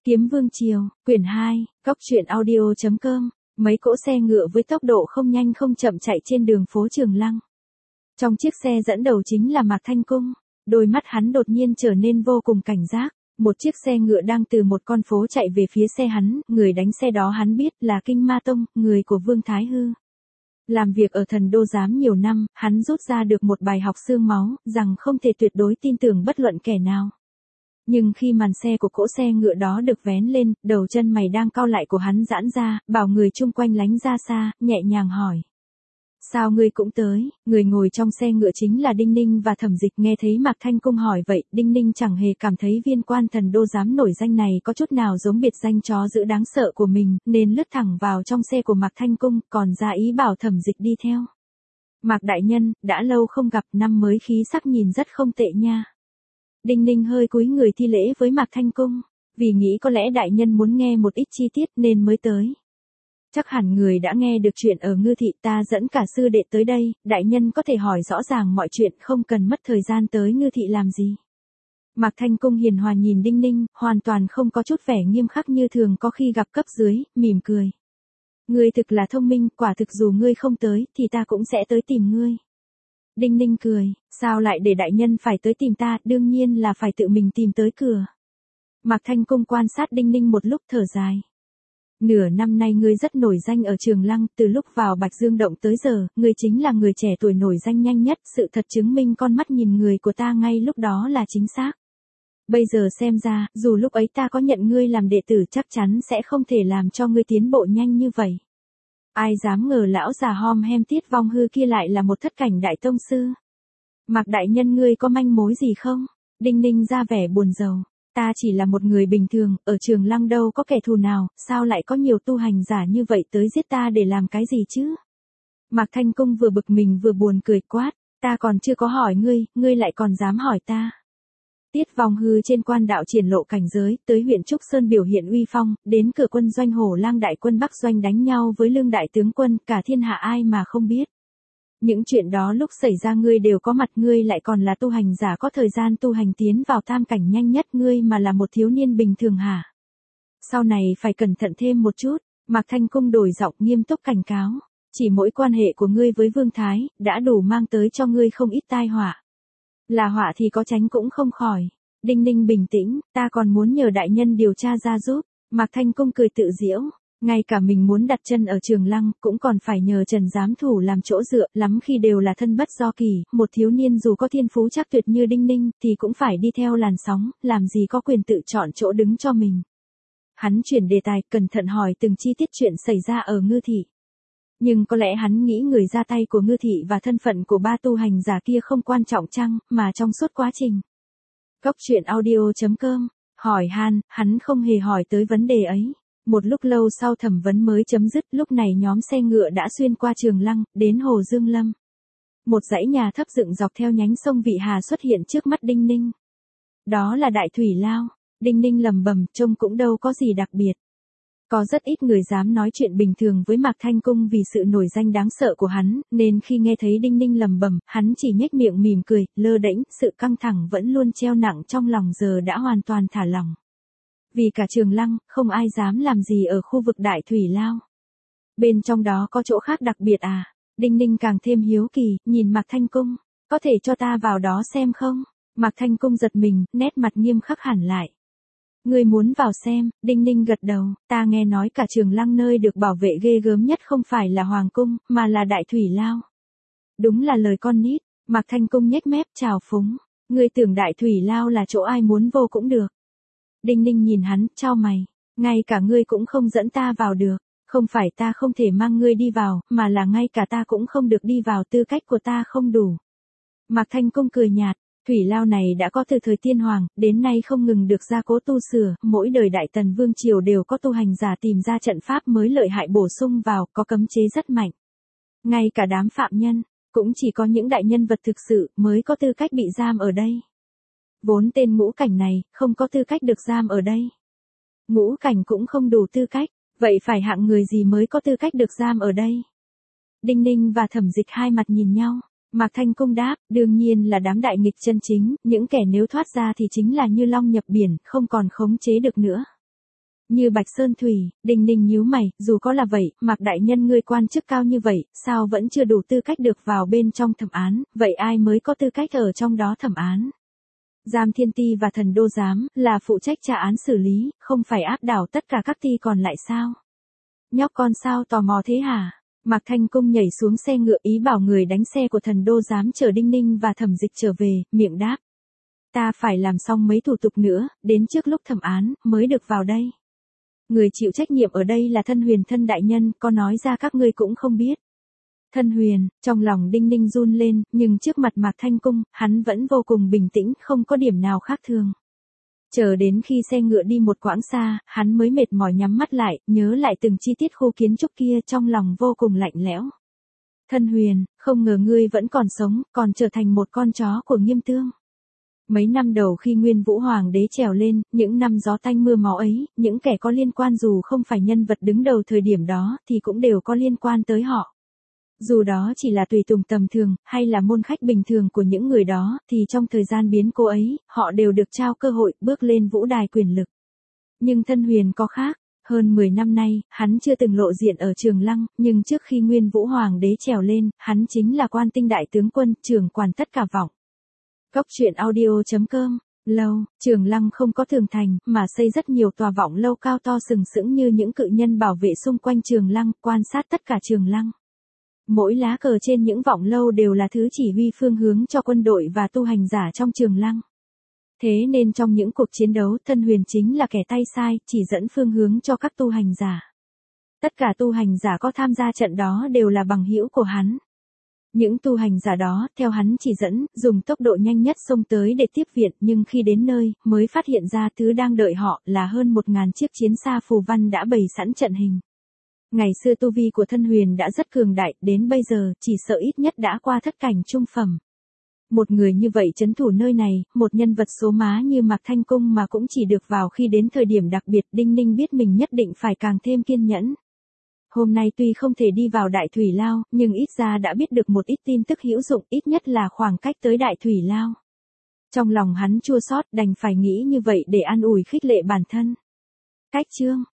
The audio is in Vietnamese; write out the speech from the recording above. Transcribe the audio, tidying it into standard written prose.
Kiếm Vương Triều, quyển 2, Cóc truyện audio.com, mấy cỗ xe ngựa với tốc độ không nhanh không chậm chạy trên đường phố Trường Lăng. Trong chiếc xe dẫn đầu chính là Mạc Thanh Cung, đôi mắt hắn đột nhiên trở nên vô cùng cảnh giác. Một chiếc xe ngựa đang từ một con phố chạy về phía xe hắn, người đánh xe đó hắn biết là Kinh Ma Tông, người của Vương Thái Hư. Làm việc ở Thần Đô Giám nhiều năm, hắn rút ra được một bài học xương máu, rằng không thể tuyệt đối tin tưởng bất luận kẻ nào. Nhưng khi màn xe của cỗ xe ngựa đó được vén lên, đầu chân mày đang cau lại của hắn giãn ra, bảo người chung quanh lánh ra xa, nhẹ nhàng hỏi. Sao ngươi cũng tới? Người ngồi trong xe ngựa chính là Đinh Ninh và Thẩm Dịch. Nghe thấy Mạc Thanh Cung hỏi vậy, Đinh Ninh chẳng hề cảm thấy viên quan Thần Đô Giám nổi danh này có chút nào giống biệt danh chó dữ đáng sợ của mình, nên lướt thẳng vào trong xe của Mạc Thanh Cung, còn ra ý bảo Thẩm Dịch đi theo. Mạc đại nhân, đã lâu không gặp, năm mới khí sắc nhìn rất không tệ nha. Đinh Ninh hơi cúi người thi lễ với Mạc Thanh Cung, vì nghĩ có lẽ đại nhân muốn nghe một ít chi tiết nên mới tới. Chắc hẳn người đã nghe được chuyện ở Ngư Thị, ta dẫn cả sư đệ tới đây, đại nhân có thể hỏi rõ ràng mọi chuyện, không cần mất thời gian tới Ngư Thị làm gì. Mạc Thanh Cung hiền hòa nhìn Đinh Ninh, hoàn toàn không có chút vẻ nghiêm khắc như thường có khi gặp cấp dưới, mỉm cười. Ngươi thực là thông minh, quả thực dù ngươi không tới, thì ta cũng sẽ tới tìm ngươi. Đinh Ninh cười, sao lại để đại nhân phải tới tìm ta, đương nhiên là phải tự mình tìm tới cửa. Mạc Thanh Cung quan sát Đinh Ninh một lúc thở dài. Nửa năm nay ngươi rất nổi danh ở Trường Lăng, từ lúc vào Bạch Dương Động tới giờ, ngươi chính là người trẻ tuổi nổi danh nhanh nhất, sự thật chứng minh con mắt nhìn người của ta ngay lúc đó là chính xác. Bây giờ xem ra, dù lúc ấy ta có nhận ngươi làm đệ tử chắc chắn sẽ không thể làm cho ngươi tiến bộ nhanh như vậy. Ai dám ngờ lão già hom hem Tiết Vong Hư kia lại là một thất cảnh đại tông sư. Mạc đại nhân ngươi có manh mối gì không? Đinh Ninh ra vẻ buồn rầu. Ta chỉ là một người bình thường, ở Trường Lăng đâu có kẻ thù nào, sao lại có nhiều tu hành giả như vậy tới giết ta để làm cái gì chứ? Mạc Thanh Cung vừa bực mình vừa buồn cười quát, ta còn chưa có hỏi ngươi lại còn dám hỏi ta. Tiết Vong Hư trên quan đạo triển lộ cảnh giới, tới huyện Trúc Sơn biểu hiện uy phong, đến cửa quân doanh Hổ Lang đại quân Bắc doanh đánh nhau với Lương đại tướng quân, cả thiên hạ ai mà không biết. Những chuyện đó lúc xảy ra ngươi đều có mặt, ngươi lại còn là tu hành giả có thời gian tu hành tiến vào tam cảnh nhanh nhất, ngươi mà là một thiếu niên bình thường hả? Sau này phải cẩn thận thêm một chút. Mạc Thanh Cung đổi giọng nghiêm túc cảnh cáo, chỉ mỗi quan hệ của ngươi với Vương Thái, đã đủ mang tới cho ngươi không ít tai họa. Là họa thì có tránh cũng không khỏi. Đinh Ninh bình tĩnh, ta còn muốn nhờ đại nhân điều tra ra giúp. Mạc Thanh Cung cười tự giễu, ngay cả mình muốn đặt chân ở Trường Lăng, cũng còn phải nhờ Trần Giám Thủ làm chỗ dựa, lắm khi đều là thân bất do kỳ, một thiếu niên dù có thiên phú chắc tuyệt như Đinh Ninh, thì cũng phải đi theo làn sóng, làm gì có quyền tự chọn chỗ đứng cho mình. Hắn chuyển đề tài, cẩn thận hỏi từng chi tiết chuyện xảy ra ở Ngư Thị. Nhưng có lẽ hắn nghĩ người ra tay của Ngư Thị và thân phận của ba tu hành giả kia không quan trọng chăng, mà trong suốt quá trình. Cóc truyện audio.com, hỏi hắn không hề hỏi tới vấn đề ấy. Một lúc lâu sau thẩm vấn mới chấm dứt, lúc này nhóm xe ngựa đã xuyên qua Trường Lăng, đến Hồ Dương Lâm. Một dãy nhà thấp dựng dọc theo nhánh sông Vị Hà xuất hiện trước mắt Đinh Ninh. Đó là Đại Thủy Lao. Đinh Ninh lẩm bẩm, trông cũng đâu có gì đặc biệt. Có rất ít người dám nói chuyện bình thường với Mạc Thanh Cung vì sự nổi danh đáng sợ của hắn, nên khi nghe thấy Đinh Ninh lẩm bẩm, hắn chỉ nhếch miệng mỉm cười, lơ đễnh, sự căng thẳng vẫn luôn treo nặng trong lòng giờ đã hoàn toàn thả lỏng. Vì cả Trường Lăng, không ai dám làm gì ở khu vực Đại Thủy Lao. Bên trong đó có chỗ khác đặc biệt à? Đinh Ninh càng thêm hiếu kỳ, nhìn Mạc Thanh Cung, có thể cho ta vào đó xem không? Mạc Thanh Cung giật mình, nét mặt nghiêm khắc hẳn lại. Ngươi muốn vào xem? Đinh Ninh gật đầu, ta nghe nói cả Trường Lăng nơi được bảo vệ ghê gớm nhất không phải là Hoàng Cung, mà là Đại Thủy Lao. Đúng là lời con nít. Mạc Thanh Cung nhếch mép trào phúng, ngươi tưởng Đại Thủy Lao là chỗ ai muốn vô cũng được. Đinh Ninh nhìn hắn, chau mày, ngay cả ngươi cũng không dẫn ta vào được, không phải ta không thể mang ngươi đi vào, mà là ngay cả ta cũng không được đi vào, tư cách của ta không đủ. Mạc Thanh Cung cười nhạt, Thủy Lao này đã có từ thời Tiên Hoàng, đến nay không ngừng được gia cố tu sửa, mỗi đời Đại Tần Vương Triều đều có tu hành giả tìm ra trận pháp mới lợi hại bổ sung vào, có cấm chế rất mạnh. Ngay cả đám phạm nhân, cũng chỉ có những đại nhân vật thực sự mới có tư cách bị giam ở đây. Vốn tên ngũ cảnh này, không có tư cách được giam ở đây. Ngũ cảnh cũng không đủ tư cách, vậy phải hạng người gì mới có tư cách được giam ở đây? Đinh Ninh và Thẩm Dịch hai mặt nhìn nhau, Mạc Thanh Cung đáp, đương nhiên là đám đại nghịch chân chính, những kẻ nếu thoát ra thì chính là như long nhập biển, không còn khống chế được nữa. Như Bạch Sơn Thủy, Đinh Ninh nhíu mày, dù có là vậy, Mạc đại nhân ngươi quan chức cao như vậy, sao vẫn chưa đủ tư cách được vào bên trong thẩm án, vậy ai mới có tư cách ở trong đó thẩm án? Giám Thiên Ti và Thần Đô Giám là phụ trách trả án xử lý, không phải áp đảo tất cả các ti còn lại sao? Nhóc con sao tò mò thế hả? Mạc Thanh Cung nhảy xuống xe ngựa ý bảo người đánh xe của Thần Đô Giám chở Đinh Ninh và Thẩm Dịch trở về, miệng đáp. Ta phải làm xong mấy thủ tục nữa, đến trước lúc thẩm án, mới được vào đây. Người chịu trách nhiệm ở đây là Thân Huyền Thân đại nhân, có nói ra các ngươi cũng không biết. Thân Huyền, trong lòng Đinh Ninh run lên, nhưng trước mặt Mạc Thanh Cung, hắn vẫn vô cùng bình tĩnh, không có điểm nào khác thường. Chờ đến khi xe ngựa đi một quãng xa, hắn mới mệt mỏi nhắm mắt lại, nhớ lại từng chi tiết khu kiến trúc kia trong lòng vô cùng lạnh lẽo. Thân Huyền, không ngờ ngươi vẫn còn sống, còn trở thành một con chó của Nghiêm Tương. Mấy năm đầu khi Nguyên Vũ Hoàng đế trèo lên, những năm gió tanh mưa máu ấy, những kẻ có liên quan dù không phải nhân vật đứng đầu thời điểm đó, thì cũng đều có liên quan tới họ. Dù đó chỉ là tùy tùng tầm thường, hay là môn khách bình thường của những người đó, thì trong thời gian biến cố ấy, họ đều được trao cơ hội bước lên vũ đài quyền lực. Nhưng Thân Huyền có khác. Hơn 10 năm nay, hắn chưa từng lộ diện ở Trường Lăng, nhưng trước khi Nguyên Vũ Hoàng đế trèo lên, hắn chính là Quan Tinh đại tướng quân, trưởng quản tất cả vọng. Cốc truyện audio.com. Lâu, Trường Lăng không có tường thành, mà xây rất nhiều tòa vọng lâu cao to sừng sững như những cự nhân bảo vệ xung quanh Trường Lăng, quan sát tất cả Trường Lăng. Mỗi lá cờ trên những vọng lâu đều là thứ chỉ huy phương hướng cho quân đội và tu hành giả trong Trường Lăng. Thế nên trong những cuộc chiến đấu, Thân Huyền chính là kẻ tay sai, chỉ dẫn phương hướng cho các tu hành giả. Tất cả tu hành giả có tham gia trận đó đều là bằng hữu của hắn. Những tu hành giả đó, theo hắn chỉ dẫn, dùng tốc độ nhanh nhất xông tới để tiếp viện, nhưng khi đến nơi, mới phát hiện ra thứ đang đợi họ là hơn 1000 chiếc chiến xa phù văn đã bày sẵn trận hình. Ngày xưa tu vi của Thân Huyền đã rất cường đại, đến bây giờ, chỉ sợ ít nhất đã qua thất cảnh trung phẩm. Một người như vậy trấn thủ nơi này, một nhân vật số má như Mạc Thanh Cung mà cũng chỉ được vào khi đến thời điểm đặc biệt, Đinh Ninh biết mình nhất định phải càng thêm kiên nhẫn. Hôm nay tuy không thể đi vào Đại Thủy Lao, nhưng ít ra đã biết được một ít tin tức hữu dụng, ít nhất là khoảng cách tới Đại Thủy Lao. Trong lòng hắn chua xót, đành phải nghĩ như vậy để an ủi khích lệ bản thân. Cách chương